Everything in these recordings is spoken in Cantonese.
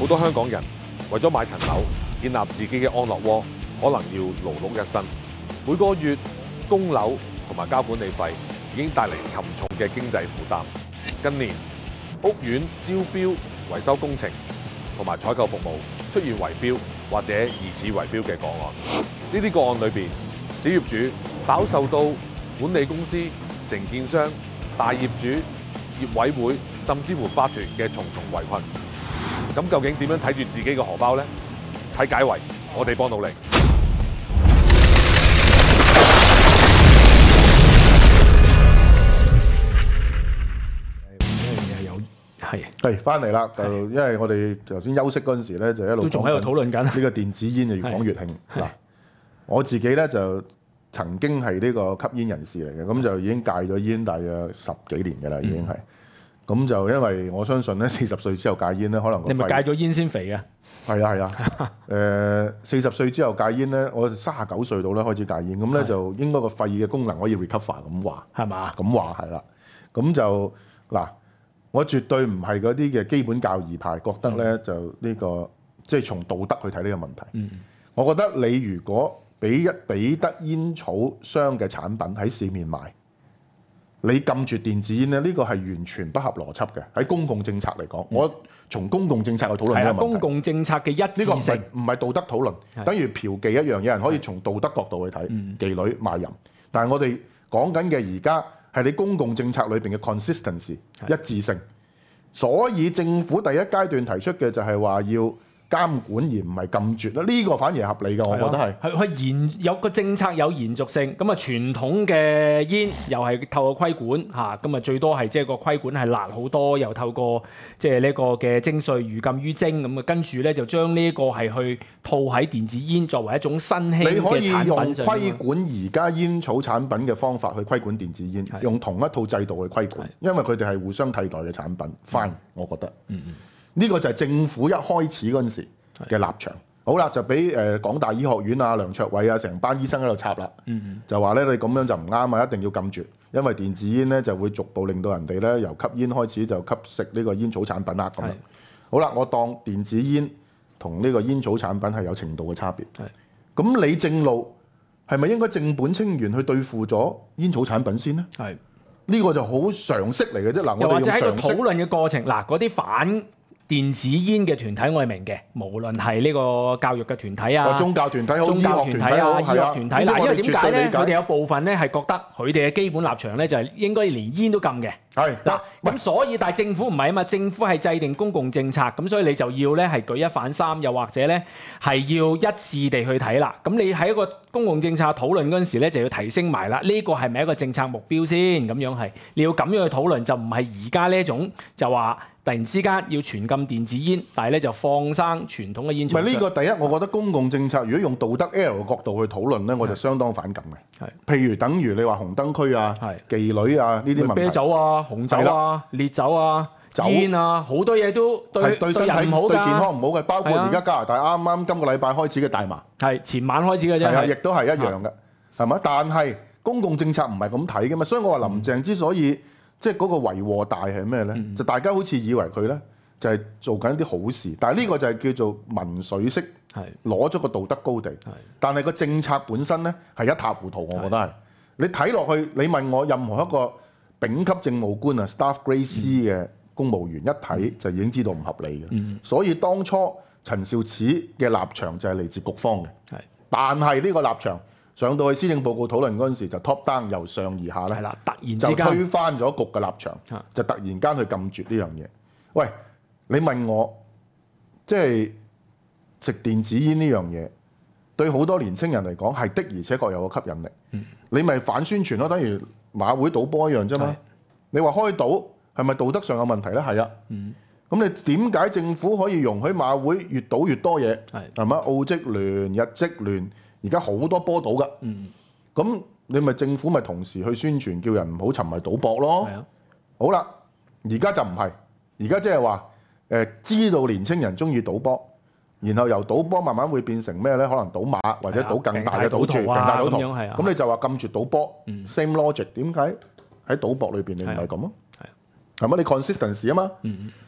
多香港人為咗買層樓，建立自己嘅安樂窩，可能要勞碌一生，每個月供樓同埋交管理費已經帶嚟沉重嘅經濟負擔。近年屋苑招標、維修工程同埋採購服務出現圍標或者疑似圍標嘅個案，呢啲個案裏邊，小業主飽受到管理公司、承建商、大業主、業委會甚至乎法團嘅重重圍困。咁究竟點樣睇住自己嘅荷包呢？睇解圍，我哋幫到你。 係翻嚟啦，就因為我哋頭先休息嗰陣時咧，就一路都仲喺度討論緊呢個電子煙就越講越興。嗱，我自己咧就曾經係呢個吸煙人士嚟嘅，咁就已經戒咗煙大約10幾年嘅啦，已經係。咁就因為我相信咧，40歲之後戒煙咧，可能你咪戒咗煙先肥嘅？ 係啊。40歲之後戒煙咧，我39歲到咧開始戒煙，咁咧就應該個肺嘅功能可以 recover 咁話， 係嘛？ 咁話係啦。咁就嗱。我絕對唔係嗰啲嘅基本教義派，覺得咧就呢個即係從道德去睇呢個問題。我覺得你如果俾得煙草商嘅產品喺市面賣，你禁絕電子煙咧，呢個係完全不合邏輯嘅。喺公共政策嚟講，我從公共政策去討論呢個問題。 公共政策嘅一致性， 呢個唔係道德討論，等於嫖妓一樣，有人可以從道德角度去睇妓女賣淫，但係我哋講緊嘅而家。係你公共政策裏邊嘅 consistency 一致性，所以政府第一階段提出嘅就係話要監管而唔係禁絕啦，呢個反而係合理嘅，我覺得係有個政策有延續性，咁啊傳統嘅煙又係透過規管嚇，咁啊最多係即係個規管係辣好多，又透過即係呢個嘅徵稅如禁於徵，咁啊跟住咧就將呢個係去套喺電子煙作為一種新興嘅產品。 你可以用規管而家煙草產品嘅方法去規管電子煙，用同一套制度去規管，因為佢哋係互相替代嘅產品。Fine，我覺得。呢個就係政府一開始嗰陣時嘅立場。好啦，就俾港大醫學院啊、梁卓偉啊成班醫生喺度插啦，就話咧你咁樣就唔啱啊，一定要禁絕，因為電子煙咧就會逐步令到人哋咧由吸煙開始就吸食呢個煙草產品啦咁樣。好啦，我當電子煙同呢個煙草產品係有程度嘅差別。咁你正路係咪應該正本清源去對付咗煙草產品先呢？呢個就好常識嚟嘅啫。嗱， 又或者喺個討論嘅過程，嗱嗰啲反電子煙嘅團體我係明嘅，無論係呢個教育嘅團體啊、 宗教團體好、 宗教團體啊、醫學團體。嗱，因為點解咧？佢哋有部分咧係覺得佢哋嘅基本立場咧就係應該連煙都禁嘅。嗱，咁所以但係政府唔係啊嘛，政府係制定公共政策，咁所以你就要咧係舉一反三，又或者咧係要一致地去睇啦。咁你喺一個公共政策討論嗰陣時咧，就要提升埋啦。呢個係咪一個政策目標先？咁樣係你要咁樣去討論，就唔係而家呢一種就話。突然之間要全禁電子煙，但係咧就放生傳統嘅煙草。 唔係呢個第一，我覺得公共政策如果用道德 L 嘅角度去討論咧，我就相當反感嘅。譬如等於你話紅燈區啊、妓女啊呢啲問題， 啤酒啊、紅酒啊、烈酒啊、煙啊，好多嘢都對身體唔好㗎， 對健康唔好嘅。包括而家加拿大啱啱今個禮拜開始嘅大麻， 係前晚開始嘅啫， 亦都係一樣嘅，係咪？但係公共政策唔係咁睇嘅嘛，所以我話林鄭之所以即係嗰個為禍大係咩咧？就大家好似以為佢咧就係做緊一啲好事，但係呢個就係叫做民粹式攞咗個道德高地，但係個政策本身咧係一塌糊塗，我覺得係。你睇落去，你問我任何一個丙級政務官啊 ，Staff Grade C 嘅公務員一睇就已經知道唔合理嘅。所以當初陳肇始嘅立場就係嚟自局方嘅，但係呢個立場。上到去施政報告討論嗰陣時，就 top down 由上而下咧， 突然之間就推翻咗局嘅立場，就突然間去禁絕呢樣嘢。喂，你問我，即係食電子煙呢樣嘢，對好多年青人嚟講係的而且確有個吸引力。你咪反宣傳咯，等於馬會賭波一樣啫嘛。你話開賭係咪道德上有問題咧？係啊。咁你點解政府可以容許馬會越賭越多嘢？係咪？澳職聯、日職聯。而家好多波賭㗎，咁你咪政府咪同時去宣傳，叫人唔好沉迷賭博咯。好啦，而家就唔係，而家即係話知道年青人中意賭波，然後由賭波慢慢會變成咩咧？可能賭馬或者賭更大嘅賭注、更大賭徒。咁你就話禁絕賭波，same logic。點解喺賭博裏邊你唔係咁啊？係咪你 consistency 啊嘛？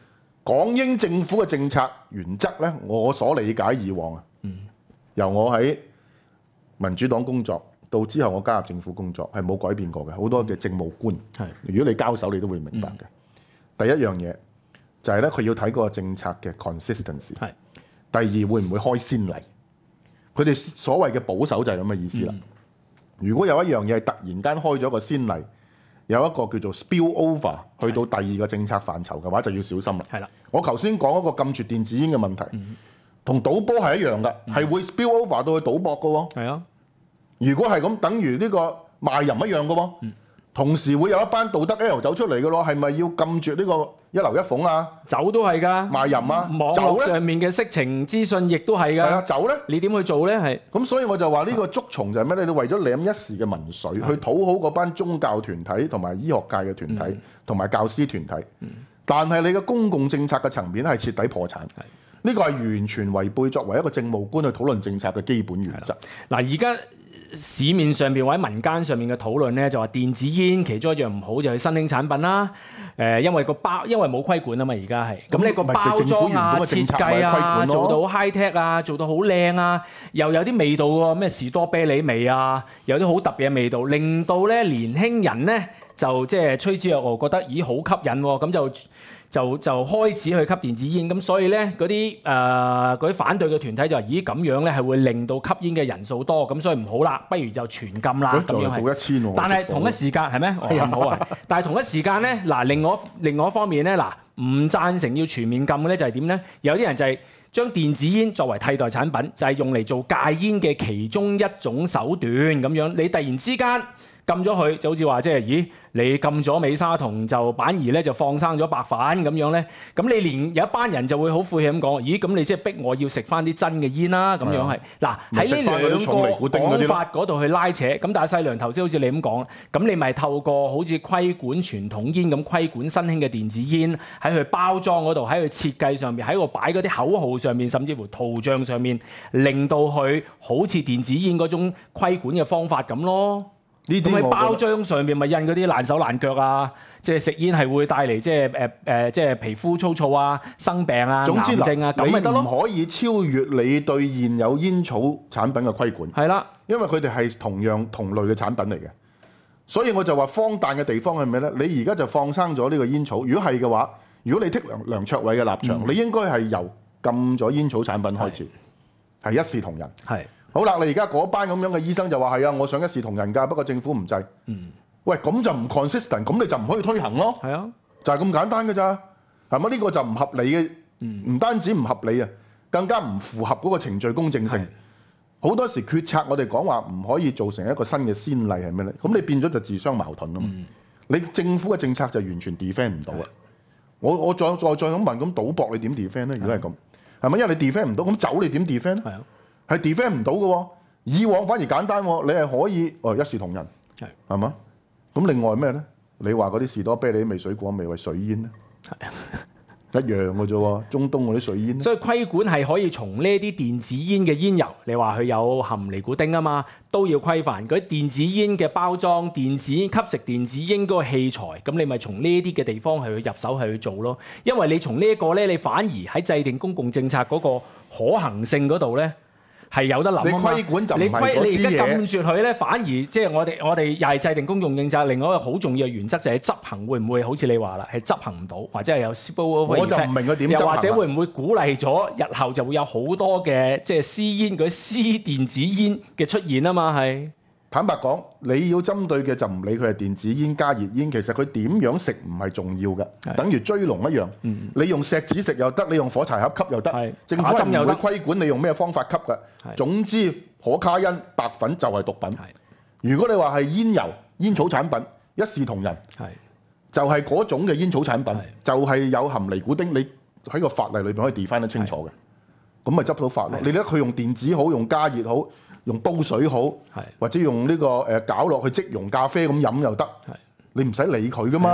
港英政府嘅政策原則咧，我所理解以往啊，由我喺民主黨工作到之後我加入政府工作係冇改變過嘅，好多嘅政務官，如果你交手你都會明白嘅。第一樣嘢就係咧，佢要睇嗰個政策嘅 consistency。第二，會唔會開先例？佢哋所謂嘅保守就係咁嘅意思啦。如果有一樣嘢係突然間開咗個先例，有一個叫做 spill over 去到第二個政策範疇嘅話，就要小心啦。係啦，我頭先講嗰個禁絕電子煙嘅問題，同賭波係一樣嘅，係會 spill over 到去賭博嘅喎。係啊，如果係咁，等於呢個賣淫一樣嘅喎。同時會有一班道德 L 走出嚟嘅咯，係咪要禁絕呢個一樓一鳳啊？酒都係㗎，賣淫啊，網絡上面嘅色情資訊亦都係㗎。係啊，酒咧，你點去做咧？係咁，所以我就話呢個捉蟲就係咩咧？你為咗舐一時嘅民粹，去討好嗰班宗教團體同埋醫學界嘅團體同埋教師團體，但係你嘅公共政策嘅層面係徹底破產。呢個係完全違背作為一個政務官去討論政策嘅基本原則。嗱，而家市面上邊或者民間上面嘅討論咧，就話電子煙其中一樣唔好就係新興產品啦。因為冇規管啊嘛，而家係咁，你個包裝啊、設計啊，做到 high tech 啊，做到好靚啊，又有啲味道喎，咩士多啤梨味啊，有啲好特別嘅味道，令到咧年輕人咧就即係趨之若鶩，覺得咦好吸引喎，咁就開始去吸電子煙，咁所以咧嗰啲反對嘅團體就話：咦咁樣咧係會令到吸煙嘅人數多，咁所以唔好啦，不如就全禁啦。咁樣係。但係同一時間係咩？唔好啊！但係同一時間咧，嗱另外一方面咧，嗱唔贊成要全面禁嘅咧，就係點咧？有啲人就係將電子煙作為替代產品，就係用嚟做戒煙嘅其中一種手段咁樣。你突然之間禁咗佢，就好似話即係，咦？你禁咗美沙酮，就反而咧就放生咗白粉咁樣咧，咁你連有一班人就會好晦氣咁講，咦？咁你即係逼我要食翻啲真嘅煙啦，咁樣係嗱喺呢兩個講法嗰度去拉扯，咁但係細良頭先好似你咁講，咁你咪透過好似規管傳統煙咁規管新興嘅電子煙，喺佢包裝嗰度，喺佢設計上面，喺個擺嗰啲口號上面，甚至乎圖像上面，令到佢好似電子煙嗰種規管嘅方法咁咯。咁喺包裝上面咪印嗰啲爛手爛腳啊，即係食煙係會帶嚟即係皮膚粗糙啊、生病啊、癌症啊，咁咪得咯。你唔可以超越你對現有煙草產品嘅規管。係啦，因為佢哋係同類嘅產品嚟嘅，所以我就話荒誕嘅地方係咩咧？你而家就放生咗呢個煙草，如果係嘅話，如果你剔梁卓偉嘅立場，你應該係由禁咗煙草產品開始，係一視同仁。係。好啦，你而家嗰班咁樣嘅醫生就話係啊，我想一視同仁㗎，不過政府唔制。喂，咁就唔 consistent， 咁你就唔可以推行咯。係啊，就係咁簡單㗎咋，係咪？呢個就唔合理嘅，唔單止唔合理啊，更加唔符合嗰個程序公正性。好多時決策我哋講話唔可以做成一個新嘅先例係咩咧？咁你變咗就自相矛盾啊嘛。你政府嘅政策就完全 defend 唔到啊。我再咁問，咁賭博你點 defend 咧？如果係咁，係咪？因為你 defend 唔到，咁酒你點 defend 咧？係 defend 唔到嘅喎，以往反而簡單喎，你係可以一視同仁，係嘛？咁另外咩咧？你話嗰啲士多啤梨味、水果味為水煙咧，一樣嘅啫喎，中東嗰啲水煙。所以規管係可以從呢啲電子煙嘅煙油，你話佢有含尼古丁啊嘛，都要規範嗰啲電子煙嘅包裝、電子吸食電子煙嗰個器材，咁你咪從呢啲嘅地方係去入手係去做咯。因為你從呢一個咧，你反而喺制定公共政策嗰個可行性嗰度咧，係有得諗啊嘛！你規管就唔係嗰支嘢。你而家禁住佢咧，反而即係我哋又係制定公共政策。另外一個好重要嘅原則就係執行會唔會好似你話啦，係執行唔到，或者係有 spillover effect。我就唔明佢點執行。又或者會唔會鼓勵咗日後就會有好多嘅即係私煙嗰啲私電子煙嘅出現啊嘛？係。坦白講，你要針對嘅就唔理佢係電子煙加熱煙，其實佢點樣食唔係重要嘅，等於追龍一樣。你用錫紙食又得，你用火柴盒吸又得，政府係唔會規管你用咩方法吸嘅。總之，可卡因、白粉就係毒品。如果你話係煙油、煙草產品，一視同仁，就係嗰種嘅煙草產品，就係有含尼古丁，你喺個法例裏邊可以 define 得清楚嘅，咁咪執到法咯。你睇佢用電子好，用加熱好。用煲水好，或者用呢個攪落去即溶咖啡咁飲又得，你唔使理佢噶嘛。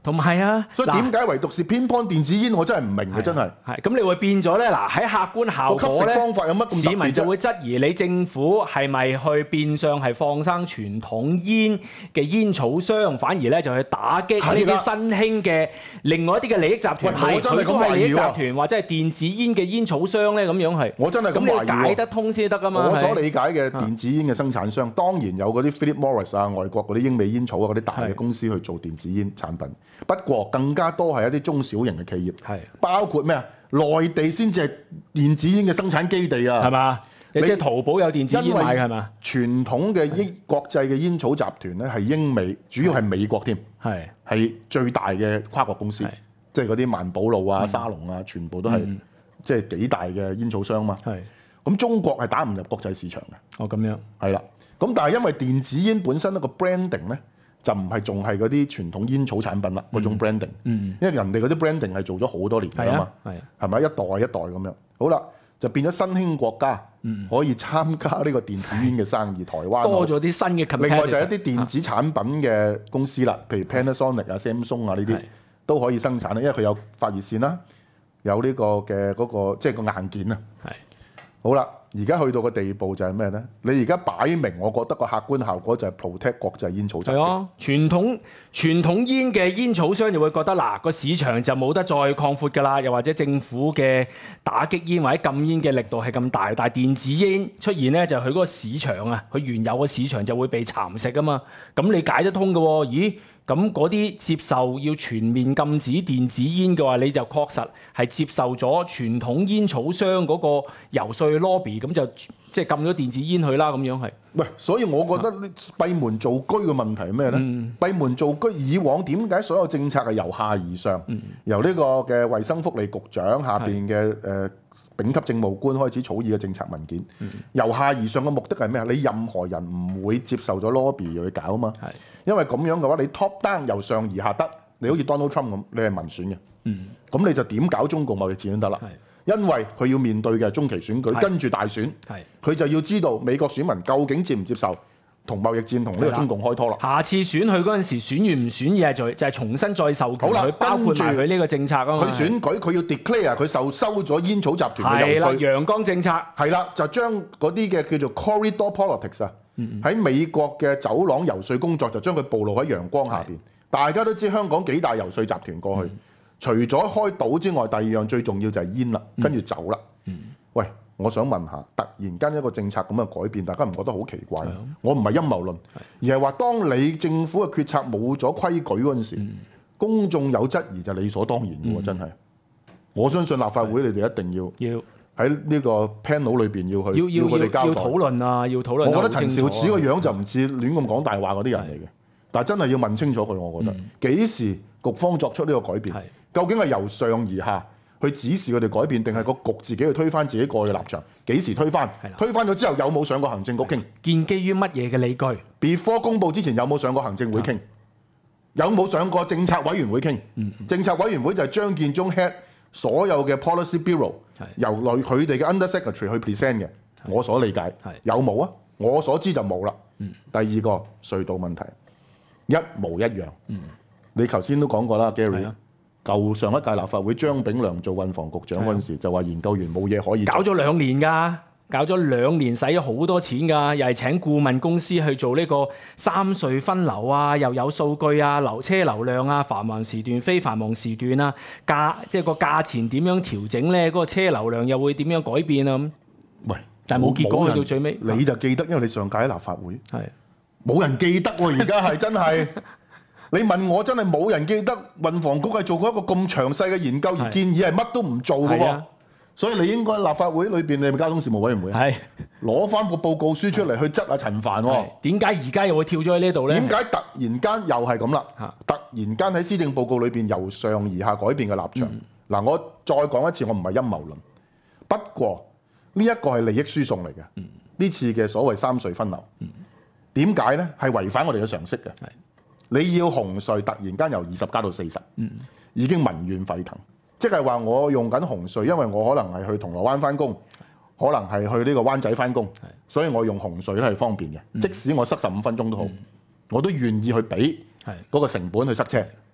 同埋啊， 所以點解唯獨是偏幫電子煙，我真係唔明嘅，真係。 係咁，你會變咗咧？嗱，喺客觀效果咧， 吸食方法有乜咁特別啫？ 市民就會質疑你政府係咪去變相係放生傳統煙嘅煙草商，反而咧就去打擊呢啲新興嘅另外一啲嘅利益集團，係佢都係利益集團或者係電子煙嘅煙草商咧，咁樣係。 我真係咁懷疑喎。 咁你要解得通先得噶嘛？ 我所理解嘅電子煙嘅生產商，當然有嗰啲 Philip Morris 啊、外國嗰啲英美煙草啊嗰啲大嘅公司去做電子煙產品。不過更加多係一啲中小型嘅企業，包括咩啊？內地先至係電子煙嘅生產基地啊， 係嘛？你即係淘寶有電子煙賣係嘛？ 傳統嘅國際嘅煙草集團咧係英美，主要係美國添，係最大嘅跨國公司，即係嗰啲萬寶路啊、沙龍啊，全部都係即係幾大嘅煙草商嘛。咁中國係打唔入國際市場嘅。 哦，咁樣係啦。咁但係因為電子煙本身一個 branding 咧。就唔係仲係嗰啲傳統煙草產品啦，嗰種 branding，因為人哋嗰啲 branding 係做咗好多年㗎嘛，係咪一代一代咁樣？好啦，就變咗新興國家可以參加呢個電子煙嘅生意，台灣多咗啲新嘅 competitor。 另外就係一啲電子產品嘅公司啦，譬如 Panasonic 啊、Samsung 啊呢啲都可以生產啦，因為佢有發熱線啦，有呢個嘅嗰個即係個硬件啊。好啦，而家去到個地步就係咩咧？你而家擺明，我覺得個客觀效果就係 protect 國際煙草集團。係啊，傳統煙嘅煙草商就會覺得嗱，個市場就冇得再擴闊㗎啦，又或者政府嘅打擊煙或者禁煙嘅力度係咁大，但係電子煙出現咧，就佢嗰個市場啊，佢原有嘅市場就會被蠶食啊嘛。咁你解得通嘅喎？咦？咁嗰啲接受要全面禁止電子煙嘅話，你就確實係接受咗傳統煙草商嗰個游説 lobby， 咁就即係禁咗電子煙去啦，咁樣係。 喂，所以我覺得閉門造居嘅問題係咩咧？閉門造居以往點解所有政策係由下而上，由呢個嘅衛生福利局長下邊嘅丙級政務官開始草擬嘅政策文件，由下而上嘅目的係咩啊？你任何人唔會接受咗 lobby 去搞啊嘛，因為咁樣嘅話，你 top down 由上而下得，你好似 Donald Trump 咁，你係民選嘅，咁你就點搞中共貿易戰都得啦。因為佢要面對嘅中期選舉，跟住大選，佢就要知道美國選民究竟接唔接受同貿易戰同呢個中共開拖啦。 下次選佢嗰陣時，選完唔選而係就係重新再授權佢，包括埋佢呢個政策啊嘛。 佢選舉佢要 declare 佢收咗煙草集團嘅遊說， 陽光政策係啦，就將嗰啲嘅叫做 corridor politics 啊，喺美國嘅走廊遊說工作就將佢暴露喺陽光下邊。大家都知香港幾大遊說集團過去。除咗開賭之外，第二樣最重要就係煙啦，跟住酒啦。喂，我想問下，突然間一個政策咁嘅改變，大家唔覺得好奇怪？我唔係陰謀論，而係話當你政府嘅決策冇咗規矩嗰陣時，公眾有質疑就理所當然嘅喎，真係。我相信立法會你哋一定要喺呢個 panel 裏邊要佢哋交代。 要討論啊，要討論。 我覺得陳肇始個樣就唔似亂咁講大話嗰啲人嚟嘅，但係真係要問清楚佢。我覺得幾時局方作出呢個改變？究竟係由上而下去指示佢哋改變，定係個局自己去推翻自己過去嘅立場？幾時推翻？推翻咗之後有冇上過行政局傾？ 建基於乜嘢嘅理據 ？Before 公佈之前有冇上過行政會傾？有冇上過政策委員會傾？政策委員會就係張建宗 head 所有嘅 policy bureau，由佢哋嘅 under secretary 去 present 嘅。我所理解有冇啊？我所知就冇啦。第二個隧道問題一模一樣。你頭先都講過啦 ，Gary。舊上一屆立法會張炳良做運房局長嗰陣時，就話研究員冇嘢可以做。 搞咗2年㗎，搞咗2年，使咗好多錢㗎，又係請顧問公司去做呢個三隧分流啊，又有數據啊，車流量啊，繁忙時段、非繁忙時段啊，即係個價錢點樣調整咧？嗰個車流量又會點樣改變啊？咁喂， 但係冇結果去到最尾， 你就記得，因為你上屆喺立法會，冇人記得喎。而家係真係。你問我真係冇人記得運房局係做過一個咁詳細嘅研究，而建議係乜都唔做嘅喎，所以你應該立法會裏邊，你係咪交通事務委員會啊？攞翻個報告書出嚟去質下陳帆喎。點解而家又會跳咗喺呢度咧？點解突然間又係咁啦？突然間喺施政報告裏邊由上而下改變嘅立場。嗱，我再講一次，我唔係陰謀論。不過呢一個係利益輸送嚟嘅。呢次嘅所謂三隧分流，點解咧？係違反我哋嘅常識嘅。你要紅隧突然間由20加到40，已經民怨沸騰。即係話我用緊紅隧，因為我可能係去銅鑼灣翻工，可能係去呢個灣仔翻工，所以我用紅隧咧係方便嘅。即使我塞15分鐘都好，我都願意去俾嗰個成本去塞車。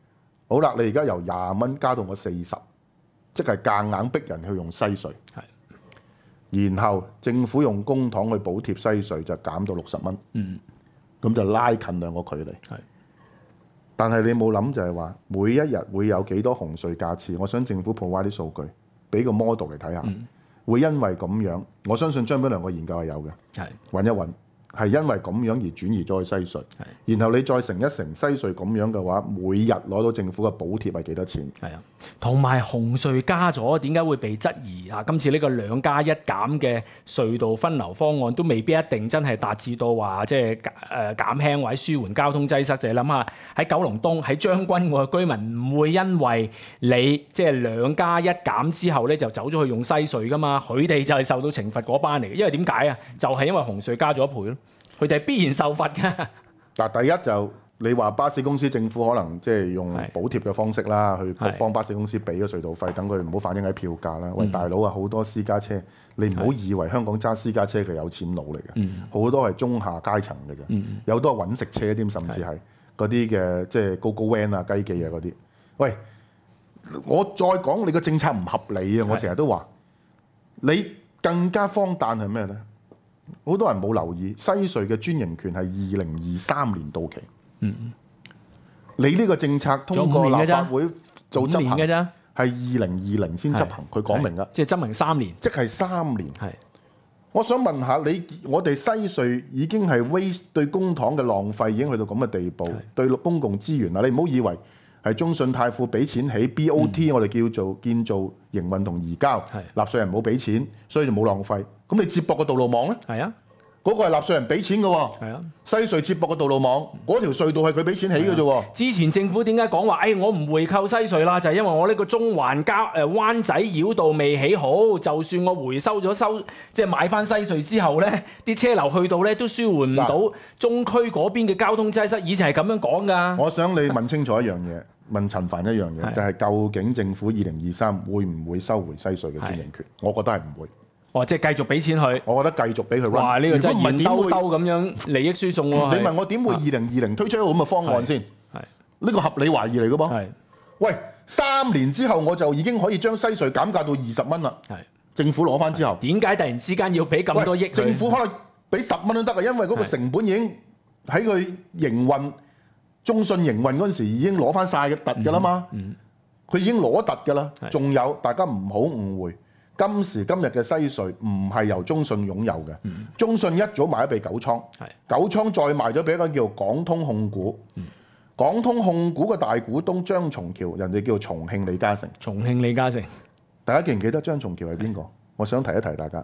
好啦，你而家由20蚊加到我40，即係夾硬逼人去用西隧。然後政府用公帑去補貼西隧，就減到60蚊。咁就拉近兩個距離。但係你冇諗就係話，每一日會有幾多紅隧架次？我想政府 provide 啲數據，俾個 model 嚟睇下。會因為咁樣，我相信張炳良個研究係有嘅。揾一揾。係因為咁樣而轉移咗去西隧，然後你再乘一乘西隧咁樣嘅話，每日攞到政府嘅補貼係幾多錢？係啊，同埋紅隧加咗，點解會被質疑啊？今次呢個2加1減嘅隧道分流方案都未必一定真係達至到話即係減輕或者舒緩交通擠塞。就係諗下喺九龍東、喺將軍澳嘅居民唔會因為你即係2加1減之後咧就走咗去用西隧噶嘛，佢哋就係受到懲罰嗰班嚟嘅。因為點解啊？就係因為紅隧加咗1倍咯。佢哋係必然受罰㗎。嗱，第一就你話巴士公司政府可能即係用補貼嘅方式啦，去幫巴士公司俾個隧道費，等佢唔好反映喺票價啦。喂，大佬啊，好多私家車，你唔好以為香港揸私家車佢有錢佬嚟嘅，好多係中下階層嘅啫，有好多係揾食車添，甚至係嗰啲嘅即係高 van 啊、雞記啊嗰啲。喂，我再講你個政策唔合理啊！我成日都話，你更加荒誕係咩咧？好多人冇留意，西隧嘅專營權係2023年到期。你呢個政策通過立法會做執行嘅啫，係2020先執行。佢講明㗎，即係執行3年，即係3年。我想問下你，我哋西隧已經係 waste 對公帑嘅浪費已經去到咁嘅地步，對公共資源啊，你唔好以為係中信泰富俾錢起 BOT，我哋叫做建造營運同移交，納稅人冇俾錢，所以就冇浪費。咁你接駁個道路網咧？係啊，嗰個係納稅人俾錢嘅喎。係啊，西隧接駁個道路網，嗰條隧道係佢俾錢起嘅啫喎。之前政府點解講話？我唔回購西隧啦，就係因為我呢個中環灣仔繞道未起好，就算我回收咗即係買翻西隧之後咧，啲車流去到咧都舒緩唔到中區嗰邊嘅交通擠塞。以前係咁樣講㗎。我想你問清楚一樣嘢，問陳帆一樣嘢，就係究竟政府2023會唔會收回西隧嘅專營權？我覺得係唔會。即係繼續俾錢佢。我覺得繼續俾佢 run。哇！呢個真係現兜兜咁樣利益輸送喎。你問我點會2020推出一個咁嘅方案先？呢個合理懷疑嚟嘅噃。喂，3年之後我就已經可以將西隧減價到20蚊啦。政府攞翻之後，點解突然之間要俾咁多億？政府可能俾10蚊都得啊，因為嗰個成本已經喺佢營運中信營運嗰陣時已經攞翻晒嘅突㗎啦嘛。佢已經攞突㗎啦。仲有大家唔好誤會。今時今日嘅西隧唔係由中信擁有嘅，中信一早賣咗俾九倉，九倉再賣咗俾一個叫港通控股，港通控股嘅大股東張松橋，人哋叫重慶李嘉誠。重慶李嘉誠，大家記唔記得張松橋係邊個？我想提一提大家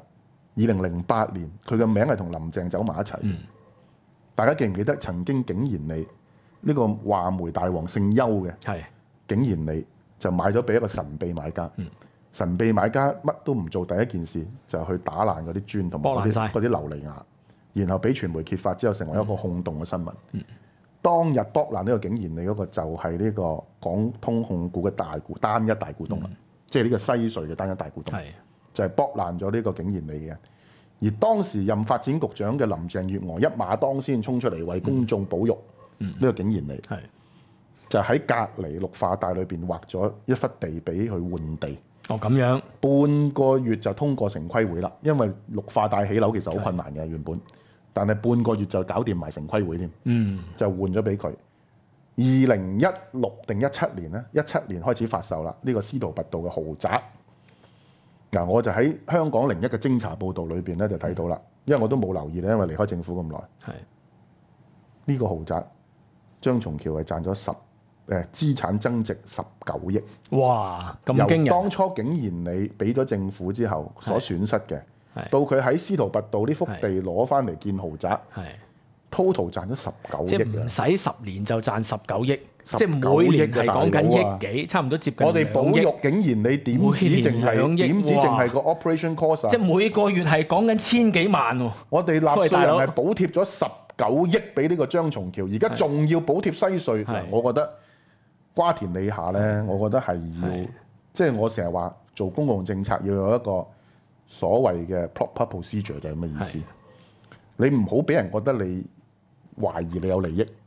，2008年佢嘅名係同林鄭走埋一齊。大家記唔記得曾經景賢里呢個話梅大王姓邱嘅，景賢里就買咗俾一個神秘買家。神秘買家乜都唔做，第一件事就去打爛嗰啲磚同埋嗰啲琉璃瓦，然後俾傳媒揭發之後，成為一個轟動嘅新聞。當日剝爛呢個景賢里嗰個就係呢個港通控股嘅單一大股東，即係呢個西隧嘅單一大股東，就係剝爛咗呢個景賢里嘅。而當時任發展局長嘅林鄭月娥一馬當先衝出嚟為公眾保育呢個景賢里，就喺隔離綠化帶裏邊劃咗一忽地俾佢換地。咁樣半個月就通過城規會啦，因為綠化帶起樓其實好困難嘅原本，但係半個月就搞掂埋城規會添，就換咗俾佢。2016定17年咧，17年開始發售啦，呢個司徒拔道嘅豪宅。嗱，我就喺香港01嘅偵查報導裏邊咧就睇到啦，因為我都冇留意咧，因為離開政府咁耐。呢個豪宅張松橋係賺咗資產增值19億。哇！咁驚人！由當初景賢里俾咗政府之後所損失嘅，到佢喺司徒拔道呢幅地攞翻嚟建豪宅，total 賺咗19億。即係唔使10年就賺19億，即係每年係講緊億幾，差唔多接近2億。我哋保育景賢里點止淨係個 operation cost？即係每個月係講緊千幾萬喎。我哋納稅人係補貼咗19億俾呢個張松橋，而家仲要補貼西隧。我覺得瓜田李下咧，我覺得係要，即係我成日話做公共政策要有一個所謂嘅 proper procedure，就係咁嘅意思。你唔好俾人覺得你懷疑你有利益，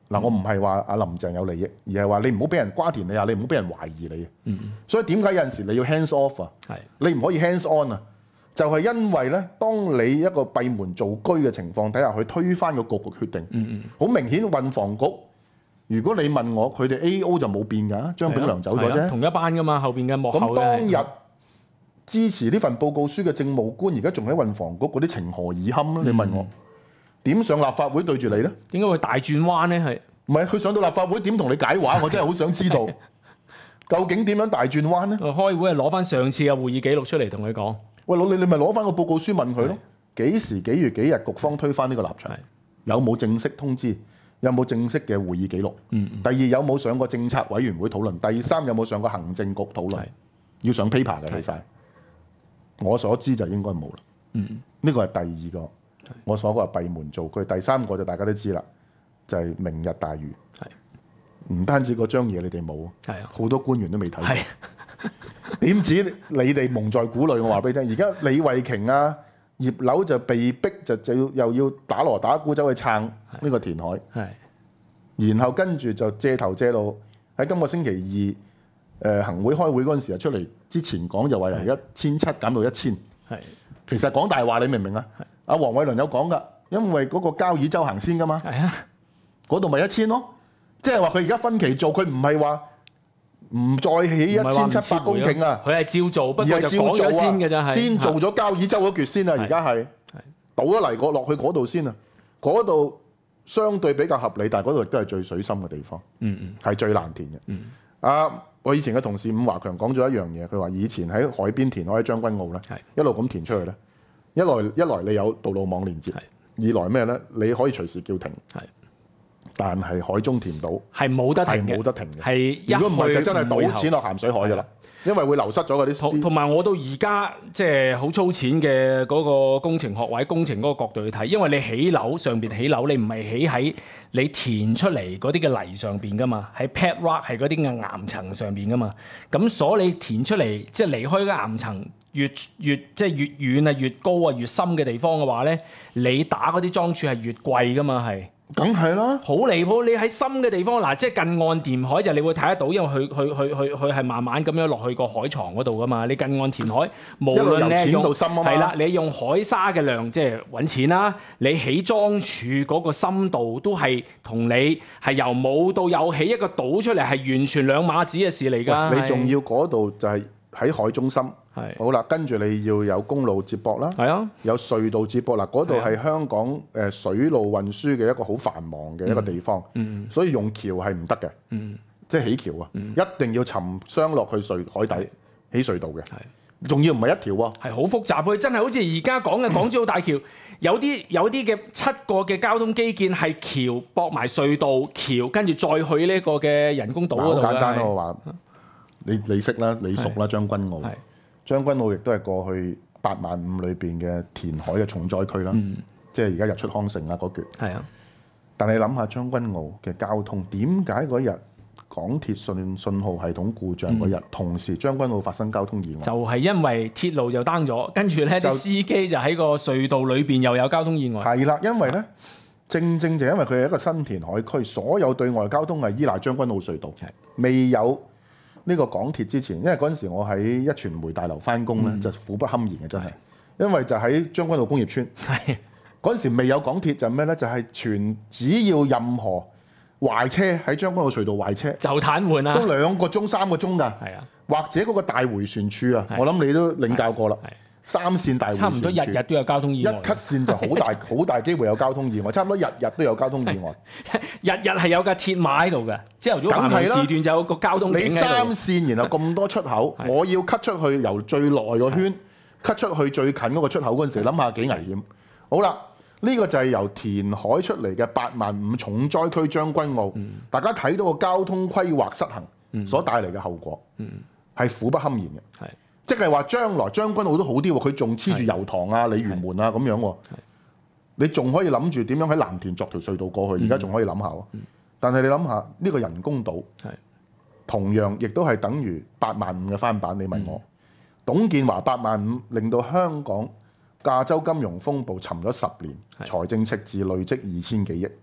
嗱，我唔係話阿林鄭有利益，而係話你唔好俾人瓜田李下，你唔好俾人懷疑你。所以點解有陣時你要 hands off 啊？你唔可以 hands on 啊？就係因為咧，當你一個閉門造車嘅情況底下，去推翻個局嘅決定。好明顯，運房局如果你問我，佢哋 AO 就冇變㗎，張炳良走咗啫， 同一班㗎嘛，後邊嘅幕後。 咁當日支持呢份報告書嘅政務官，而家仲喺運房局，嗰啲情何以堪咧？你問我點上立法會對住你咧？ 點解會大轉彎咧？係唔係佢上到立法會點同你解話？我真係好想知道，究竟點樣大轉彎咧？ 開會係攞翻上次嘅會議記錄出嚟同佢講。喂， 你咪攞翻個報告書問佢咯。幾時幾月幾日局方推翻呢個立場？有冇正式通知？有冇正式嘅會議記錄？第二有冇上過政策委員會討論？第三有冇上過行政局討論？要上 paper 嘅其實。我所知就應該冇啦。呢個係第二個。我所講係閉門造車。第三個就大家都知啦，就係明日大嶼。唔單止嗰張嘢你哋冇，好多官員都未睇過。點止你哋蒙在鼓裏？我話俾你聽，而家李慧瓊啊、葉劉就被逼就又要打鑼打鼓走去撐呢個填海，然後跟住就借頭借路喺今個星期二行會開會嗰陣時就出嚟之前講就話由1700減到1000，其實講大話你明唔明啊？阿黃偉綸有講㗎，因為嗰個交椅洲行先㗎嘛，嗰度咪1000咯，即係話佢而家分期做，佢唔係話唔再起1700公頃啊， 佢係照做，不過就講咗先嘅咋， 先做咗交椅洲嗰橛先啊，而家係倒咗泥落去嗰度先啊，嗰度相對比較合理，但係嗰度亦都係最水深嘅地方，係最難填嘅。我以前嘅同事伍華強講咗一樣嘢，佢話以前喺海邊填海喺將軍澳咧，一路咁填出去咧，一來你有道路網連接，二來咩咧？你可以隨時叫停。但係海中填島係冇得停嘅， 如果唔係就真係倒錢落鹹水海㗎啦，因為會流失咗嗰啲。 同埋我到而家即係好粗淺嘅嗰個工程學位、工程嗰個角度去睇，因為你起樓上邊起樓，你唔係起喺你填出嚟嗰啲嘅泥上邊㗎嘛，喺 pad rock 係嗰啲嘅岩層上邊㗎嘛，咁所以你填出嚟即係離開嗰岩層越即係越遠啊、越高啊、越深嘅地方嘅話咧，你打嗰啲樁柱係越貴㗎嘛係。 梗係啦， 好離譜！你喺深嘅地方嗱，即係近岸填海就你會睇得到，因為佢係慢慢咁樣落去個海床嗰度噶嘛。你近岸填海，無論你係用係啦，你用海沙嘅量即係揾錢啦，你起樁柱嗰個深度都係同你係由冇到有起一個島出嚟係完全兩碼子嘅事嚟㗎。 你仲要嗰度就係喺海中心。好啦，跟住你要有公路接駁啦，有隧道接駁嗱，嗰度係香港水路運輸嘅一個好繁忙嘅一個地方，所以用橋係唔得嘅，即係起橋啊，一定要沉箱落去海底起隧道嘅，仲要唔係一條喎，係好複雜，佢真係好似而家講嘅港珠澳大橋，有啲嘅7個嘅交通基建係橋駁埋隧道橋，跟住再去呢個嘅人工島嗰度。好簡單咯，我話你識啦，你熟啦，將軍澳。將軍澳亦都係過去85000裏邊嘅填海嘅重災區啦，即係而家日出康城啊嗰橛。但係你諗下將軍澳嘅交通，點解嗰日港鐵信號系統故障嗰日，同時將軍澳發生交通意外？就係因為鐵路就 down 咗，跟住咧啲司機就喺個隧道裏邊又有交通意外。係啦，因為咧正就因為佢係一個新填海區，所有對外交通係依賴將軍澳隧道，未有呢個港鐵之前，因為嗰陣時我喺一傳媒大樓翻工咧，就苦不堪言嘅真係，因為就喺將軍澳工業村。嗰陣時未有港鐵就咩咧？就係只要任何壞車喺將軍澳隧道壞車就癱瘓啦，都2個鐘3個鐘㗎。或者嗰個大迴旋處啊，我諗你都領教過啦。3線大迴旋處差唔多日日都有交通意外，一 cut 線就好大機會有交通意外，差唔多日日都有交通意外。日日係有架鐵馬喺度嘅，朝頭早繁忙時段就有個交通警喺度。你3線，然後咁多出口，我要 cut 出去由最內個圈 cut 出去最近嗰個出口嗰陣時，諗下幾危險。好啦，呢個就係由填海出嚟嘅85000重災區將軍澳，大家睇到個交通規劃失衡所帶嚟嘅後果，係苦不堪言嘅。即係話將來將軍澳都好啲喎，佢仲黐住油塘啊、鯉魚門啊咁樣喎，你仲可以諗住點樣喺藍田作條隧道過去，而家仲可以諗下喎。但係你諗下呢個人工島，同樣亦都係等於85000嘅翻版。你問我，董建華85000令到香港亞洲金融風暴沉咗10年，財政赤字累積2000幾億。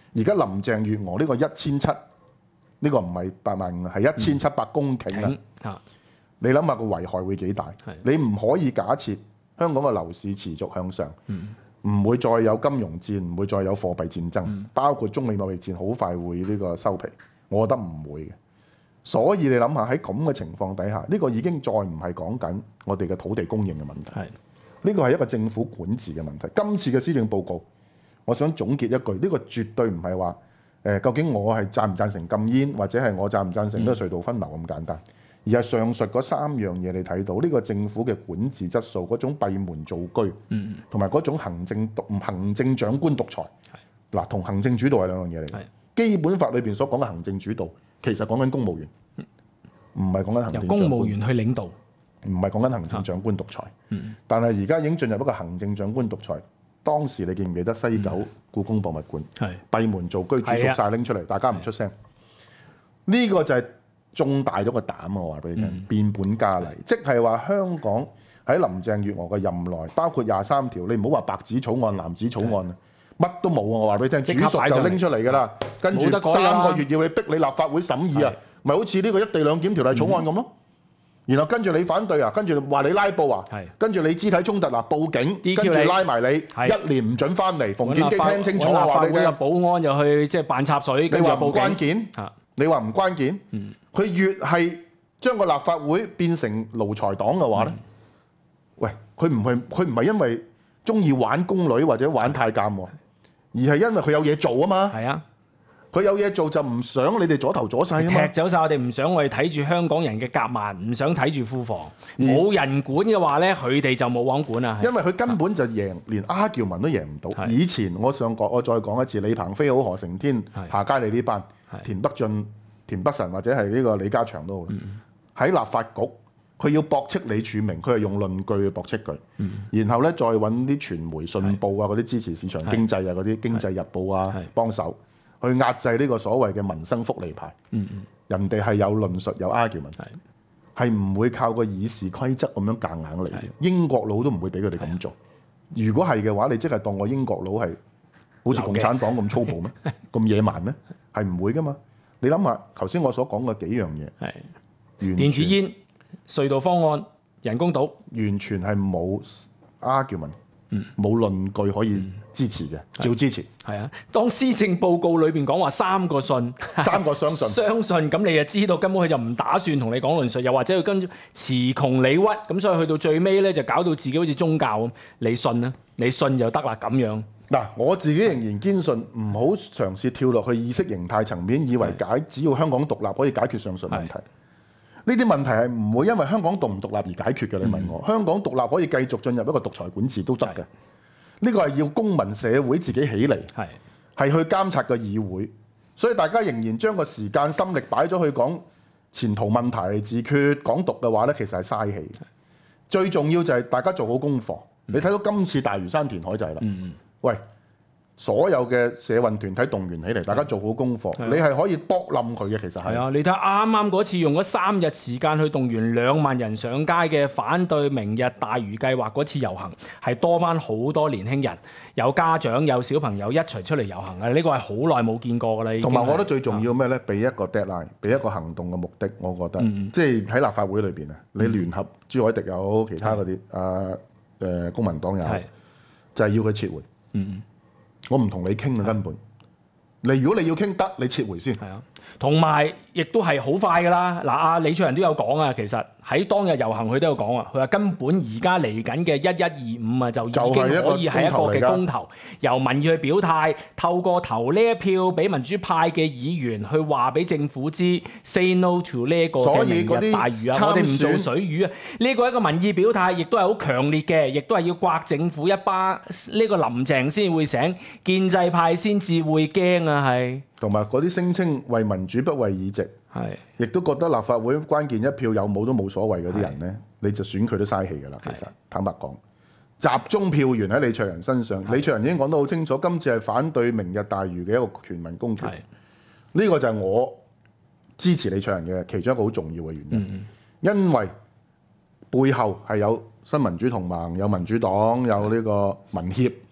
而家林鄭月娥呢個1700，呢個唔係85000，係1700公頃啊！你諗下個危害會幾大？你唔可以假設香港嘅樓市持續向上，唔會再有金融戰，唔會再有貨幣戰爭，包括中美貿易戰好快會呢個收皮，我覺得唔會嘅。所以你諗下喺咁嘅情況底下，呢個已經再唔係講緊我哋嘅土地供應嘅問題，呢個係一個政府管治嘅問題。今次嘅施政報告，我想總結一句，呢個絕對唔係話究竟我係贊唔贊成禁煙，或者係我贊唔贊成呢個隧道分流咁簡單。而係上述嗰3樣嘢，你睇到呢個政府嘅管治質素，嗰種閉門造車，同埋嗰種行政長官獨裁，嗱，同行政主導係兩樣嘢嚟嘅。基本法裏邊所講嘅行政主導，其實講緊公務員，唔係講緊行政長官。由公務員去領導，唔係講緊行政長官獨裁。但係而家已經進入一個行政長官獨裁。當時你記唔記得西九故宮博物館閉門造車，煮熟晒拎出嚟，大家唔出聲，呢個就係中大咗個膽啊！我話俾你聽，變本加厲，即係話香港喺林鄭月娥嘅任內，包括23條，你唔好話白紙草案、藍紙草案啊，乜都冇啊！我話俾你聽，煮熟就拎出嚟㗎啦，跟住3個月要你逼你立法會審議啊，咪好似呢個一地兩檢條例草案咁咯。然後跟住你反對啊，跟住話你拉布啊，跟住你肢體衝突啊，報警，跟住拉埋你，1年唔准翻嚟，馮檢基聽清楚啊，話你聽。保安又去即係扮插水，你話唔關鍵，你話唔關鍵，佢越係將個立法會變成奴才黨嘅話咧，喂，佢唔係因為中意玩宮女或者玩太監喎，而係因為佢有嘢做啊嘛。係啊。佢有嘢做就唔想你哋阻頭阻勢啊嘛，踢走晒我哋，唔想我哋睇住香港人嘅夾萬，唔想睇住庫房，冇人管嘅話咧，佢哋就冇王管啊。因為佢根本就連argument都贏唔到。以前我再講一次，李鵬飛好、何成天、夏佳理呢班，田北俊、田北辰或者係呢個李家祥都好，喺立法局佢要駁斥李柱銘，佢係用論據去駁斥佢，然後咧再揾啲傳媒、信報啊嗰啲支持市場經濟啊嗰啲《經濟日報》啊幫手。去壓制呢個所謂嘅民生福利派，人哋係有論述有 argument，係唔會靠個議事規則咁樣夾硬嚟。英國佬都唔會俾佢哋咁做。如果係嘅話，你即係當我英國佬係好似共產黨咁粗暴咩？咁野蠻咩？係唔會噶嘛？你諗下頭先我所講嘅幾樣嘢，電子煙、隧道方案、人工島，完全係冇 argument。冇論據可以支持嘅，照支持。係啊，當施政報告裏邊講話3個信，3個相信，相信咁你就知道根本佢就唔打算同你講論述，又或者佢跟住詞窮理屈，咁所以去到最尾咧就搞到自己好似宗教咁，你信啦，你信就得啦咁樣。嗱，我自己仍然堅信唔好嘗試跳落去意識形態層面，以為只要香港獨立可以解決上述問題。呢啲問題係唔會因為香港獨唔獨立而解決嘅。你問我，香港獨立可以繼續進入一個獨裁管治都得嘅。呢個係要公民社會自己起嚟，係去監察個議會。所以大家仍然將個時間心力擺咗去講前途問題、自決、港獨嘅話咧，其實係嘥氣。最重要就係大家做好功課。你睇到今次大嶼山填海就係啦。喂！所有嘅社運團體動員起嚟，大家做好功課，你係可以駁冧佢嘅。其實係啊，你睇啱啱嗰次用咗3日時間去動員2萬人上街嘅反對明日大嶼計劃嗰次遊行，係多翻好多年輕人，有家長有小朋友一齊出嚟遊行嘅。呢個係好耐冇見過㗎啦。同埋我覺得最重要咩咧？俾一個 deadline，俾一個行動嘅目的。我覺得即係喺立法會裏邊啊，你聯合朱凱廸又好，其他嗰啲公民黨又好，就係要佢撤回。我唔同你傾啊，根本。如果你要傾得，你撤回先。係啊，同埋亦都係好快㗎啦。嗱，阿李卓人都有講啊，其實喺當日遊行佢都有講啊。佢話根本而家嚟緊嘅1125啊，就已經可以係一個嘅公投，由民意去表態，透過投呢一票俾民主派嘅議員去話俾政府知 say no to 呢一個嘅明日大嶼啊，我哋唔做水魚啊。呢個一個民意表態，亦都係好強烈嘅，亦都係要刮政府一巴。呢個林鄭先會醒，建制派先至會驚啊，係。同埋嗰啲聲稱為民主不為議席，亦都覺得立法會關鍵一票有冇都冇所謂嗰啲人咧，你就選佢都嘥氣㗎啦。其實坦白講，集中票源喺李卓人身上，李卓人已經講得好清楚，今次係反對明日大嶼嘅一個全民公決。呢個就係我支持李卓人嘅其中一個好重要嘅原因，因為背後係有新民主同盟、有民主黨、有呢個民協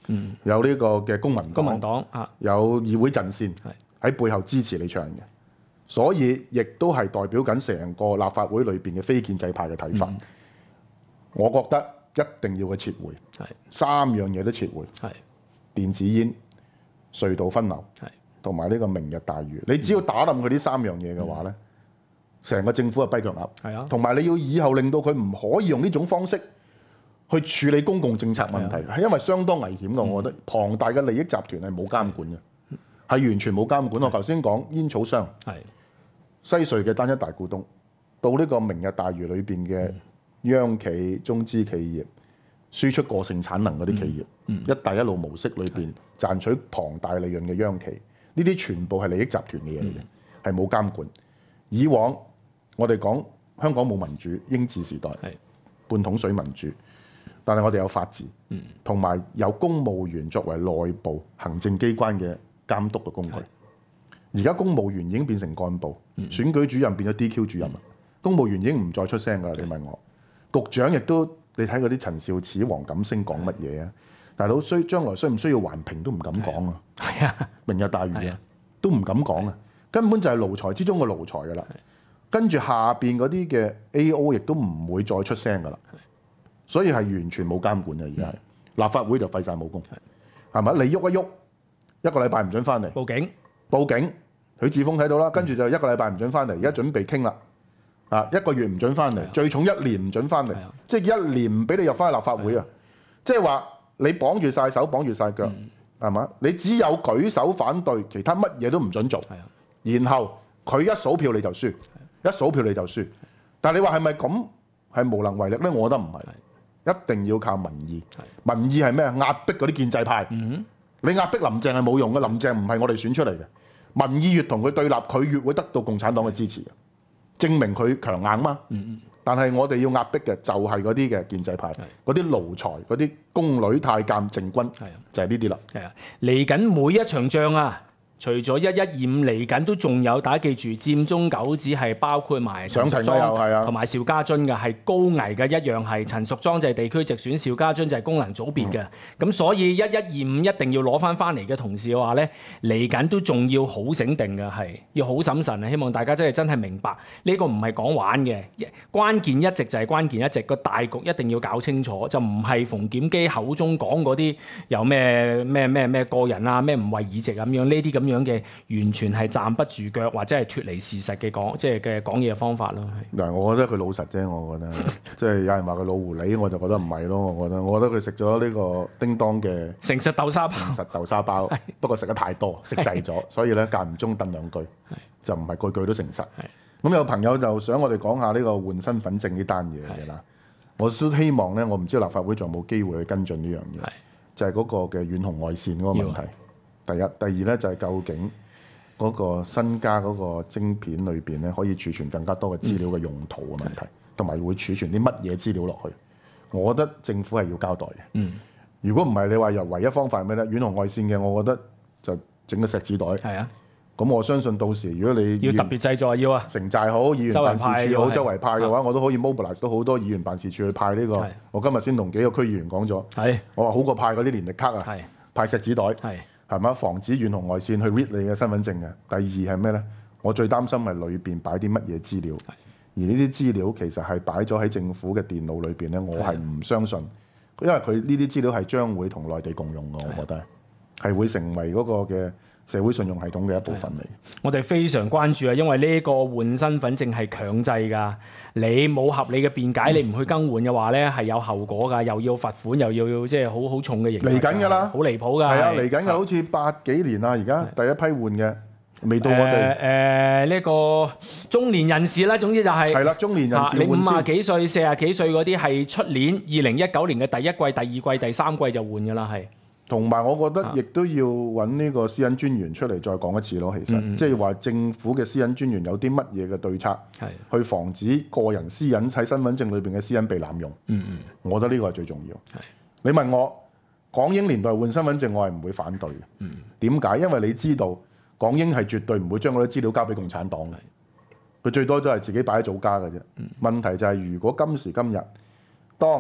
有呢個嘅公民黨有議會陣線喺背後支持你唱嘅，所以亦都係代表緊成個立法會裏邊嘅非建制派嘅睇法。我覺得一定要佢撤回，3樣嘢都撤回，電子煙、隧道分流同埋呢個明日大嶼。你只要打冧佢呢3樣嘢嘅話咧，成個政府係跛腳鴨。同埋你要以後令到佢唔可以用呢種方式去處理公共政策問題，係因為相當危險嘅。我覺得龐大嘅利益集團係冇監管嘅，係完全冇監管。我頭先講煙草商、西隧嘅單一大股東，到呢個明日大嶼裏邊嘅央企、中資企業、輸出過剩產能嗰啲企業，一帶一路模式裏邊賺取龐大利潤嘅央企，呢啲全部係利益集團嘅嘢嚟嘅，係冇監管。以往我哋講香港冇民主，英治時代半桶水民主，但係我哋有法治，同埋有公務員作為內部行政機關嘅監督嘅工具。而家公務員已經變成幹部，選舉主任變咗 DQ 主任，公務員已經唔再出聲㗎啦。你問我，局長亦都你睇嗰啲陳肇始、黃錦星講乜嘢啊？大佬將來需唔需要環評都唔敢講啊！明日大嶼啊，都唔敢講啊！根本就係奴才之中嘅奴才㗎啦。跟住下邊嗰啲嘅 AO 亦都唔會再出聲㗎啦。所以係完全冇監管嘅，而家係立法會就廢晒武功，係咪？你喐一喐，一個禮拜唔准翻嚟，報警，許智峰睇到啦，跟住就一個禮拜唔准翻嚟，而家準備傾啦，一個月唔准翻嚟，最重1年唔准翻嚟，即係1年唔俾你入翻去立法會啊！即係話你綁住晒手綁住晒腳，係嘛？你只有舉手反對，其他乜嘢都唔准做，然後佢一數票你就輸，一數票你就輸。但係你話係咪咁係無能為力咧？我覺得唔係，一定要靠民意。民意係咩啊？壓迫嗰啲建制派。你壓迫林鄭係冇用嘅，林鄭唔係我哋選出嚟嘅。民意越同佢對立，佢越會得到共產黨嘅支持嘅，證明佢強硬嘛。但係我哋要壓迫嘅就係嗰啲嘅建制派，嗰啲奴才、嗰啲宮女太監政軍，就係呢啲啦。 嚟緊每一場仗啊！除咗1125嚟緊都仲有，大家記住佔中九子係包括埋陳淑莊同埋邵家臻嘅，係高危嘅一樣係陳淑莊就係地區直選，邵家臻就係功能組別嘅。咁所以1125一定要攞翻嚟嘅同時嘅話咧，嚟緊都仲要好醒定嘅，係要好審慎啊！希望大家真係明白呢個唔係講玩嘅，關鍵一直就係關鍵一直，個大局一定要搞清楚，就唔係馮檢基口中講嗰啲有咩個人啊咩唔為議席咁樣呢啲咁樣嘅完全係站不住腳或者係脫離事實嘅講嘢嘅方法咯。 嗱，我覺得佢老實啫，我覺得即係有人話佢老狐狸，我就覺得唔係咯。我覺得佢食咗呢個叮當嘅誠實豆沙包， 誠實豆沙包，不過食得太多，食滯咗，所以咧間唔中燉兩句，就唔係句句都誠實。咁有朋友就想我哋講下呢個換身份證呢單嘢嘅啦。我都希望咧，我唔知立法會仲有冇機會去跟進呢樣嘢，就係嗰個嘅遠紅外線嗰個問題。第一、第二咧就係究竟嗰個新加嗰個晶片裏邊咧可以儲存更加多嘅資料嘅用途嘅問題，同埋會儲存啲乜嘢資料落去？我覺得政府係要交代嘅。如果唔係，你話由唯一方法係咩咧？遠紅外線嘅，我覺得就整個錫紙袋。咁我相信到時如果你要特別製作要啊， 城寨好，議員辦事處好，周圍派嘅話，我都可以 mobilize 到好多議員辦事處去派呢個。我今日先同幾個區議員講咗，我話好過派嗰啲年歷卡啊，派錫紙袋。係嘛？防止遠紅外線去 read 你嘅身份證嘅。第二係咩咧？我最擔心係裏邊擺啲乜嘢資料，而呢啲資料其實係擺咗喺政府嘅電腦裏邊咧，我係唔相信，因為佢呢啲資料係將會同內地共用嘅，我覺得係會成為嗰個嘅社會信用系統嘅一部分嚟。 我哋非常關注啊，因為呢個換身份證係強制㗎，你冇合理嘅辯解，你唔去更換嘅話咧，係有後果㗎，又要罰款，又要即係好重嘅刑罰。 嚟緊㗎啦， 好離譜㗎。 係啊，嚟緊㗎，好似80幾年啦，而家第一批換嘅，未到我哋。 呢個中年人士啦，總之就係啦， 中年人士。 你50幾歲、40幾歲嗰啲係出年2019年嘅第一季、第二季、第三季就換㗎啦，係。 同埋我覺得亦都要揾呢個私隱專員出嚟再講一次咯，其實即係話政府嘅私隱專員有啲乜嘢嘅對策，去防止個人私隱喺身份證裏邊嘅私隱被濫用。我覺得呢個係最重要。你問我港英年代換身份證，我係唔會反對嘅。點解？因為你知道港英係絕對唔會將嗰啲資料交俾共產黨嘅，佢最多都係自己擺喺祖家嘅啫。問題就係如果今時今日當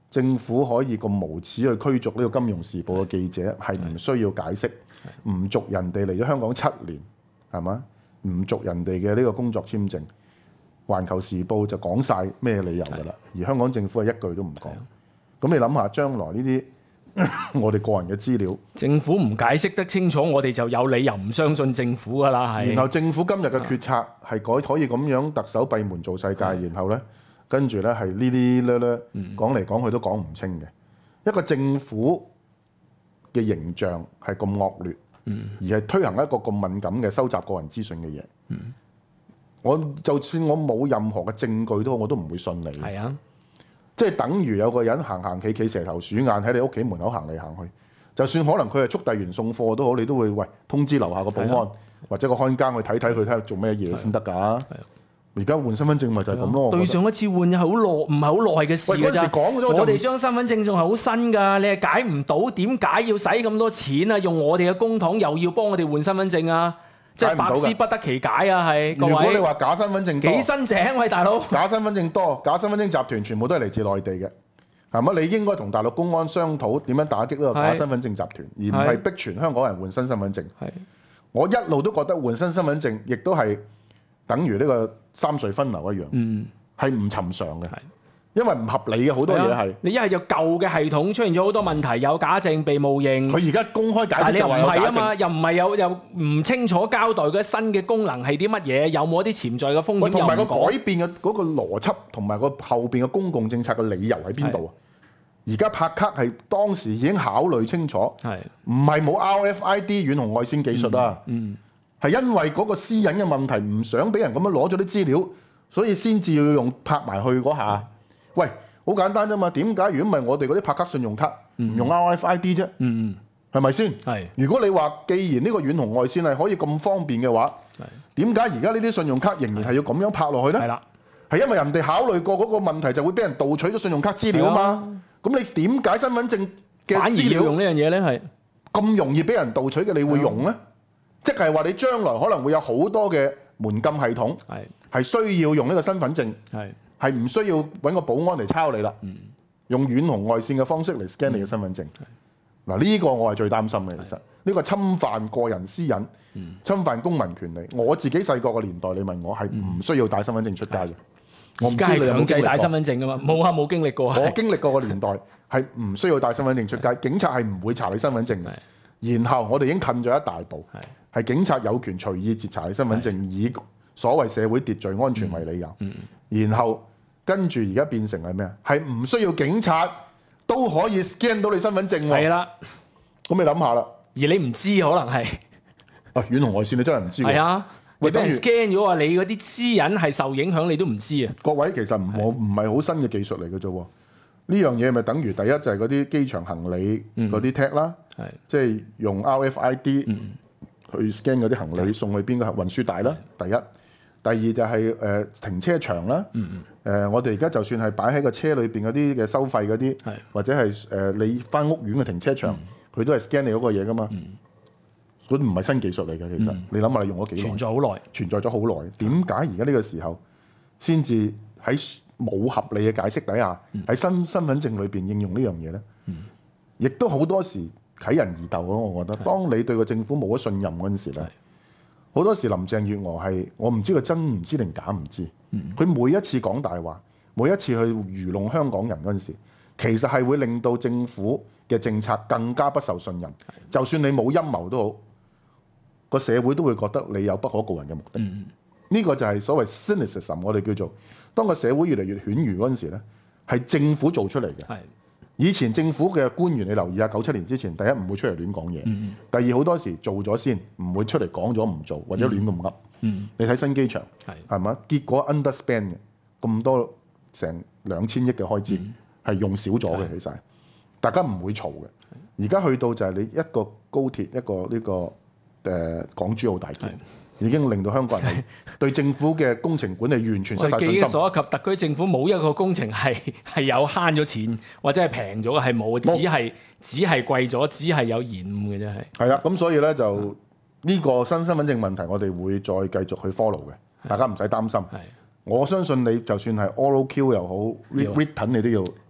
政府可以咁無恥去驅逐呢個《金融時報》嘅記者，係唔需要解釋，唔續人哋嚟咗香港7年，係嘛？唔續人哋嘅呢個工作簽證，《環球時報》就講晒咩理由㗎啦，而香港政府係一句都唔講。咁你諗下，將來呢啲我哋個人嘅資料， 政府唔解釋得清楚，我哋就有理由唔相信政府㗎啦。係。 然後政府今日嘅決策係可以咁樣特首閉門做世界，然後咧跟住咧係呢啲咧講嚟講去都講唔清嘅。一個政府嘅形象係咁惡劣，而係推行一個咁敏感嘅收集個人資訊嘅嘢。我就算我冇任何嘅證據都好，我都唔會信你。 係啊。 即係等於有個人行行企企蛇頭鼠眼喺你屋企門口行嚟行去，就算可能佢係速遞員送貨都好，你都會通知樓下個保安或者個看更去睇睇佢睇下做咩嘢先得㗎。而家換身份證咪就係咁咯。對上一次換又係好耐，唔係好耐嘅事㗎咋。我哋張身份證仲係好新㗎，你係解唔到，點解要使咁多錢啊？用我哋嘅公帑又要幫我哋換身份證啊？即係百思不得其解啊！係各位， 如果你話假身份證多幾新淨喂大佬， 假身份證多，假身份證集團全部都係嚟自內地嘅，係咪？你應該同大陸公安商討點樣打擊呢個假身份證集團，而唔係逼全香港人換新身份證。我一路都覺得換新身份證亦都係等於呢個三隧分流一樣，係唔尋常嘅。因為唔合理嘅好多嘢係， 你一係就舊嘅系統出現咗好多問題，有假證被冒認。 佢而家公開解釋就話有假證， 但係你又唔係啊嘛，又唔係又唔清楚交代嘅新嘅功能係啲乜嘢，有冇一啲潛在嘅風險？ 同埋個改變嘅嗰個邏輯同埋個後邊嘅公共政策嘅理由喺邊度啊？而家拍卡係當時已經考慮清楚，唔係冇 RFID 遠紅外線技術啊，係因為嗰個私隱嘅問題，唔想俾人咁樣攞咗啲資料，所以先至要用拍埋去嗰下。喂，好簡單啫嘛？點解如果唔係我哋嗰啲拍卡信用卡唔用 RFID 啫？係咪先？如果你話既然呢個遠紅外線係可以咁方便嘅話，點解而家呢啲信用卡仍然係要咁樣拍落去咧？係因為人哋考慮過嗰個問題就會俾人盜取咗信用卡資料啊嘛。咁你點解身份證嘅資料用呢樣嘢咧？係咁容易俾人盜取嘅，你會用咧？即係話你將來可能會有好多嘅門禁系統係需要用呢個身份證。係唔需要揾個保安嚟抄你啦，用遠紅外線嘅方式嚟 scan 你嘅身份證。嗱，呢個我係最擔心嘅，其實呢個侵犯個人私隱、侵犯公民權利。我自己細個嘅年代，你問我係唔需要帶身份證出街嘅。我唔知你有冇強制帶身份證㗎嘛？冇啊，冇經歷過。 我經歷過個年代係唔需要帶身份證出街，警察係唔會查你身份證嘅。然後我哋已經近咗一大步，係警察有權隨意截查你身份證，以所謂社會秩序安全為理由。然後跟住而家變成係咩啊？係唔需要警察都可以 scan 到你身份證喎。係啦，咁你諗下啦。而你唔知可能係遠紅外線，你真係唔知。係啊，你俾人 scan 咗話，你嗰啲私隱係受影響，你都唔知啊。各位其實唔係好新嘅技術嚟嘅啫喎。呢樣嘢咪等於第一就係嗰啲機場行李嗰啲 tag 啦，即係用 RFID 去 scan 嗰啲行李送去邊個運輸帶啦。第一。第二就係停車場啦，我哋而家就算係擺喺個車裏邊嗰啲嘅收費嗰啲，或者係你翻屋苑嘅停車場，佢都係 scan 你嗰個嘢噶嘛，嗰啲唔係新技術嚟嘅。其實你諗下，你用咗幾耐？存在咗好耐。點解而家呢個時候先至喺冇合理嘅解釋底下，喺身份證裏邊應用呢樣嘢咧？亦都好多時啟人疑竇咯。我覺得，當你對個政府冇咗信任嗰陣時咧。好多時林鄭月娥係我唔知佢真唔知定假唔知，佢每一次講大話，每一次去愚弄香港人嗰陣時，其實係會令到政府嘅政策更加不受信任。就算你冇陰謀都好，個社會都會覺得你有不可告人嘅目的。呢個就係所謂 cynicism， 我哋叫做當個社會越嚟越犬儒嗰陣時咧，係政府做出嚟嘅。以前政府嘅官員，你留意下97年之前，第一唔會出嚟亂講嘢，第二好多時做咗先，唔會出嚟講咗唔做或者亂咁噏。你睇新機場係咪？結果 underspend 嘅咁多成2000億嘅開支係用少咗嘅，其實大家唔會嘈嘅。而家去到就係你一個高鐵一個呢個港珠澳大橋。已經令到香港人係對政府嘅工程管理完全失晒信心。所及特區政府冇一個工程係有慳咗錢或者係平咗嘅，係冇，只係貴咗，只係有延誤嘅啫。係啊，咁所以咧就呢個新身份證問題，我哋會再繼續去 follow 嘅，大家唔使擔心。我相信你就算係 oral Q 又好 written 你都要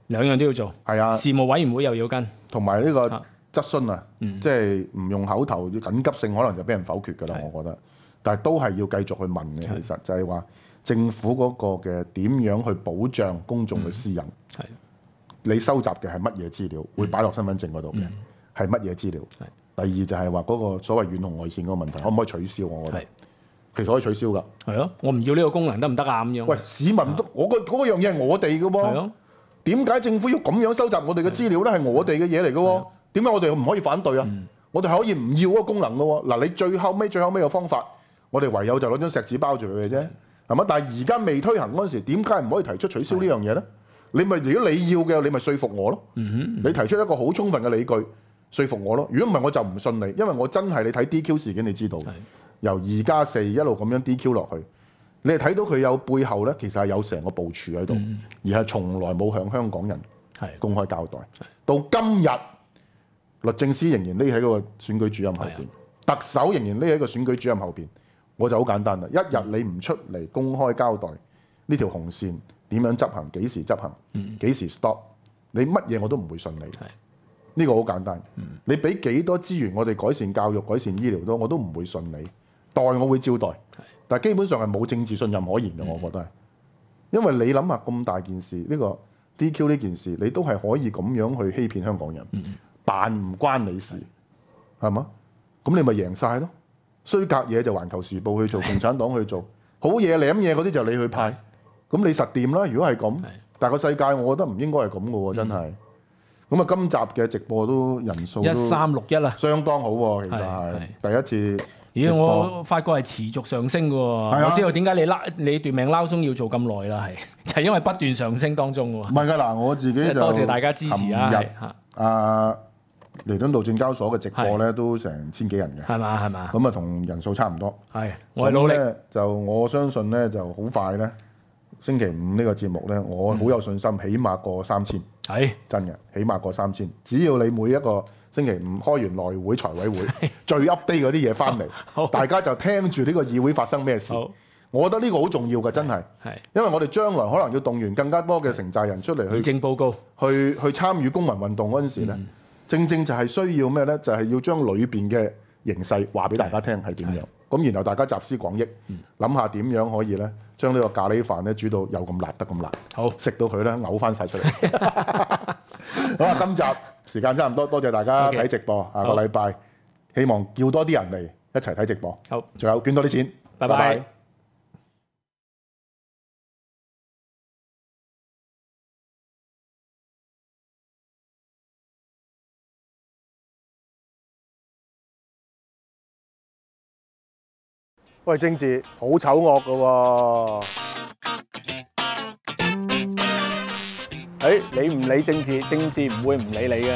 兩樣都要做。 係啊， 事務委員會又要跟， 同埋呢個質詢啊，即係唔用口頭緊急性，可能就俾人否決㗎啦。我覺得，但係都係要繼續去問嘅。其實就係話政府嗰個嘅點樣去保障公眾嘅私隱。你收集嘅係乜嘢資料，會擺落身份證嗰度嘅係乜嘢資料？第二就係話嗰個所謂遠紅外線嗰個問題，可唔可以取消？我覺得其實可以取消㗎。係咯， 我唔要呢個功能得唔得啊？咁樣。 喂，市民都嗰樣嘢係我哋嘅喎。點解政府要咁樣收集我哋嘅資料咧？係我哋嘅嘢嚟嘅喎。點解我哋唔可以反對啊？我哋係可以唔要嗰個功能嘅喎。嗱，你最後尾嘅方法，我哋唯有就攞張錫紙包住佢嘅啫，係嘛？但係而家未推行嗰陣時，點解唔可以提出取消呢樣嘢咧？你咪如果你要嘅，你咪說服我咯。你提出一個好充分嘅理據，說服我咯。如果唔係，我就唔信你，因為我真係你睇 DQ 事件，你知道由2+4一路咁樣 DQ 落去，你係睇到佢有背後咧，其實係有成個部署喺度，而係從來冇向香港人公開交代。到今日，律政司仍然匿喺嗰個選舉主任後邊，特首仍然匿喺個選舉主任後邊。我就好簡單啦，一日你唔出嚟公開交代呢條紅線點樣執行，幾時執行，幾時 stop，你乜嘢我都唔會信你。呢個好簡單。你俾幾多資源我哋改善教育、改善醫療我都唔會信你。代我會照代，但係基本上係冇政治信任可言嘅。我覺得係，因為你諗下咁大件事，呢個 DQ 呢件事，你都係可以咁樣去欺騙香港人，扮唔關你事，係嘛？咁你咪贏晒咯。衰格嘢就環球時報去做，共產黨去做，好嘢舐嘢嗰啲就你去派，咁你實掂啦。如果係咁，但係個世界我覺得唔應該係咁嘅喎，真係。咁啊，今集嘅直播都人數都 1361啦， 相當好喎。其實係第一次。 咦！我發覺係持續上升嘅喎，我知道點解你斷命撈鬆要做咁耐啦，係就係因為不斷上升當中喎。 唔係㗎嗱，我自己就多謝大家支持啊！ 彌敦道證交所嘅直播咧都成1000幾人嘅， 係嘛？ 咁啊同人數差唔多。 係，我係努力。 就我相信咧就好快咧，星期五呢個節目咧，我好有信心，起碼過3000。係真嘅，起碼過3000。只要你每一個星期五開完內會財委會最 update 嗰啲嘢翻嚟，大家就聽住呢個議會發生咩事。我覺得呢個好重要嘅，真係。因為我哋將來可能要動員更加多嘅城寨人出嚟去議政報告，去參與公民運動嗰陣時咧。正正就係需要咩咧？就係要將裏邊嘅形勢話俾大家聽係點樣，咁然後大家集思廣益，諗下點樣可以咧將呢個咖喱飯咧煮到有咁辣得咁辣，好食到佢咧嘔翻晒出嚟。好啦，今集時間差唔多，多謝大家睇直播。下個禮拜希望叫多啲人嚟一齊睇直播。好，仲有捐多啲錢。拜拜。 喂，政治好醜惡㗎喎！你唔理政治，政治唔會唔理你嘅。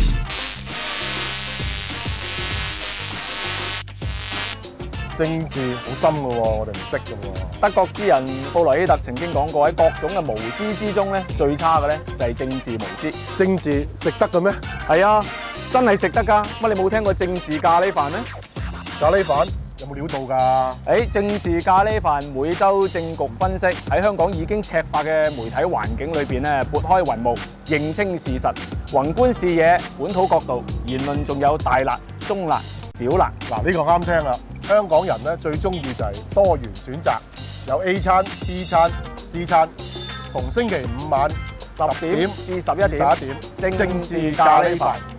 政治好深㗎喎，我哋唔識㗎喎。德國詩人布萊希特曾經講過，喺各種嘅無知之中咧，最差嘅咧就係政治無知。政治食得嘅咩？係啊，真係食得㗎。乜你冇聽過政治咖喱飯咩？咖喱飯？有冇料到㗎？政治咖喱飯每週政局分析，喺香港已經赤化嘅媒體環境裏邊咧，撥開雲霧，認清事實，宏觀視野，本土角度，言論仲有大辣、中辣、小辣。嗱，呢個啱聽啦！香港人咧最中意就係多元選擇，有 A 餐、B 餐、C 餐。逢星期五晚10點至11點，政治咖喱飯。